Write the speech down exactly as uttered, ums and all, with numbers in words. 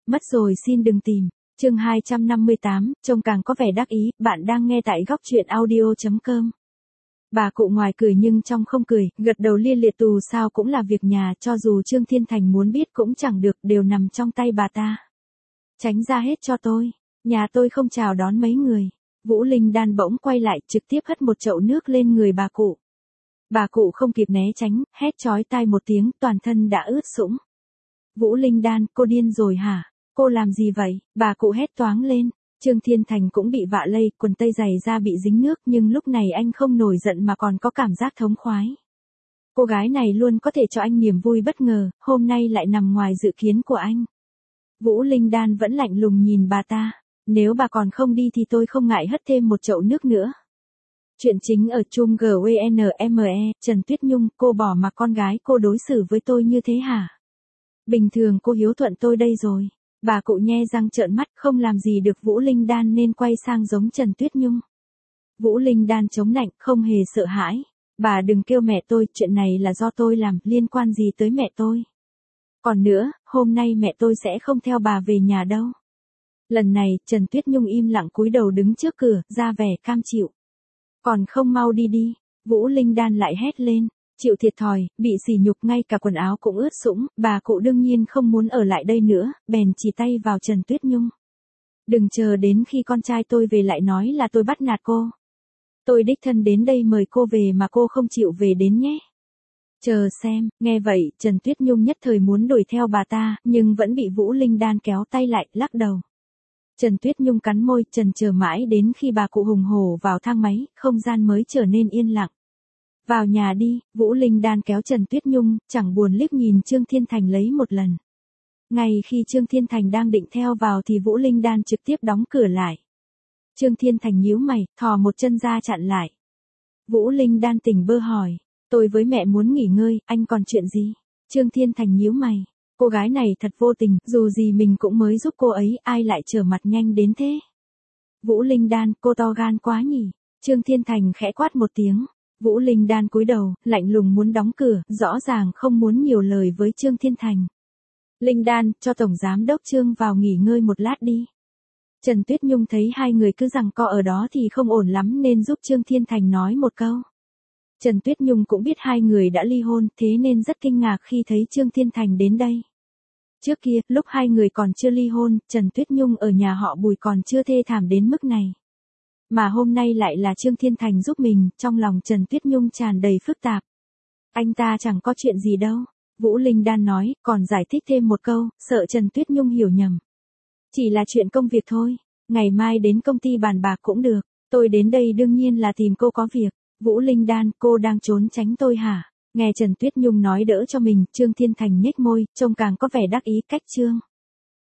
mất rồi xin đừng tìm. Chương hai trăm năm mươi tám, trông càng có vẻ đắc ý, bạn đang nghe tại góc truyện audio chấm com. Bà cụ ngoài cười nhưng trong không cười, gật đầu lia liệt dù sao cũng là việc nhà, cho dù Trương Thiên Thành muốn biết cũng chẳng được, đều nằm trong tay bà ta. Tránh ra hết cho tôi, nhà tôi không chào đón mấy người. Vũ Linh Đan bỗng quay lại, trực tiếp hất một chậu nước lên người bà cụ. Bà cụ không kịp né tránh, hét chói tai một tiếng, toàn thân đã ướt sũng. Vũ Linh Đan, cô điên rồi hả? Cô làm gì vậy? Bà cụ hét toáng lên. Trương Thiên Thành cũng bị vạ lây, quần tây giày da bị dính nước, nhưng lúc này anh không nổi giận mà còn có cảm giác thống khoái. Cô gái này luôn có thể cho anh niềm vui bất ngờ, hôm nay lại nằm ngoài dự kiến của anh. Vũ Linh Đan vẫn lạnh lùng nhìn bà ta. Nếu bà còn không đi thì tôi không ngại hất thêm một chậu nước nữa. Chuyện chính ở chung giê vê en em e, Trần Tuyết Nhung, cô bỏ mặc con gái cô đối xử với tôi như thế hả? Bình thường cô hiếu thuận tôi đây rồi. Bà cụ nhe răng trợn mắt, không làm gì được Vũ Linh Đan nên quay sang giống Trần Tuyết Nhung. Vũ Linh Đan chống nạnh, không hề sợ hãi. Bà đừng kêu mẹ tôi, chuyện này là do tôi làm, liên quan gì tới mẹ tôi. Còn nữa, hôm nay mẹ tôi sẽ không theo bà về nhà đâu. Lần này, Trần Tuyết Nhung im lặng cúi đầu đứng trước cửa, ra vẻ cam chịu. Còn không mau đi đi, Vũ Linh Đan lại hét lên. Chịu thiệt thòi, bị sỉ nhục ngay cả quần áo cũng ướt sũng, bà cụ đương nhiên không muốn ở lại đây nữa, bèn chỉ tay vào Trần Tuyết Nhung. Đừng chờ đến khi con trai tôi về lại nói là tôi bắt nạt cô. Tôi đích thân đến đây mời cô về mà cô không chịu về đến nhé. Chờ xem, nghe vậy, Trần Tuyết Nhung nhất thời muốn đuổi theo bà ta, nhưng vẫn bị Vũ Linh Đan kéo tay lại, lắc đầu. Trần Tuyết Nhung cắn môi, trần chờ mãi đến khi bà cụ hùng hổ vào thang máy, không gian mới trở nên yên lặng. Vào nhà đi, Vũ Linh Đan kéo Trần Tuyết Nhung, chẳng buồn liếc nhìn Trương Thiên Thành lấy một lần. Ngay khi Trương Thiên Thành đang định theo vào thì Vũ Linh Đan trực tiếp đóng cửa lại. Trương Thiên Thành nhíu mày, thò một chân ra chặn lại. Vũ Linh Đan tỉnh bơ hỏi, tôi với mẹ muốn nghỉ ngơi, anh còn chuyện gì? Trương Thiên Thành nhíu mày, cô gái này thật vô tình, dù gì mình cũng mới giúp cô ấy, ai lại trở mặt nhanh đến thế? Vũ Linh Đan, cô to gan quá nhỉ? Trương Thiên Thành khẽ quát một tiếng. Vũ Linh Đan cúi đầu, lạnh lùng muốn đóng cửa, rõ ràng không muốn nhiều lời với Trương Thiên Thành. Linh Đan, cho Tổng Giám Đốc Trương vào nghỉ ngơi một lát đi. Trần Tuyết Nhung thấy hai người cứ giằng co ở đó thì không ổn lắm nên giúp Trương Thiên Thành nói một câu. Trần Tuyết Nhung cũng biết hai người đã ly hôn, thế nên rất kinh ngạc khi thấy Trương Thiên Thành đến đây. Trước kia, lúc hai người còn chưa ly hôn, Trần Tuyết Nhung ở nhà họ Bùi còn chưa thê thảm đến mức này. Mà hôm nay lại là Trương Thiên Thành giúp mình, trong lòng Trần Tuyết Nhung tràn đầy phức tạp. Anh ta chẳng có chuyện gì đâu, Vũ Linh Đan nói, còn giải thích thêm một câu, sợ Trần Tuyết Nhung hiểu nhầm. Chỉ là chuyện công việc thôi, ngày mai đến công ty bàn bạc cũng được, tôi đến đây đương nhiên là tìm cô có việc. Vũ Linh Đan, cô đang trốn tránh tôi hả? Nghe Trần Tuyết Nhung nói đỡ cho mình, Trương Thiên Thành nhếch môi, trông càng có vẻ đắc ý cách Trương.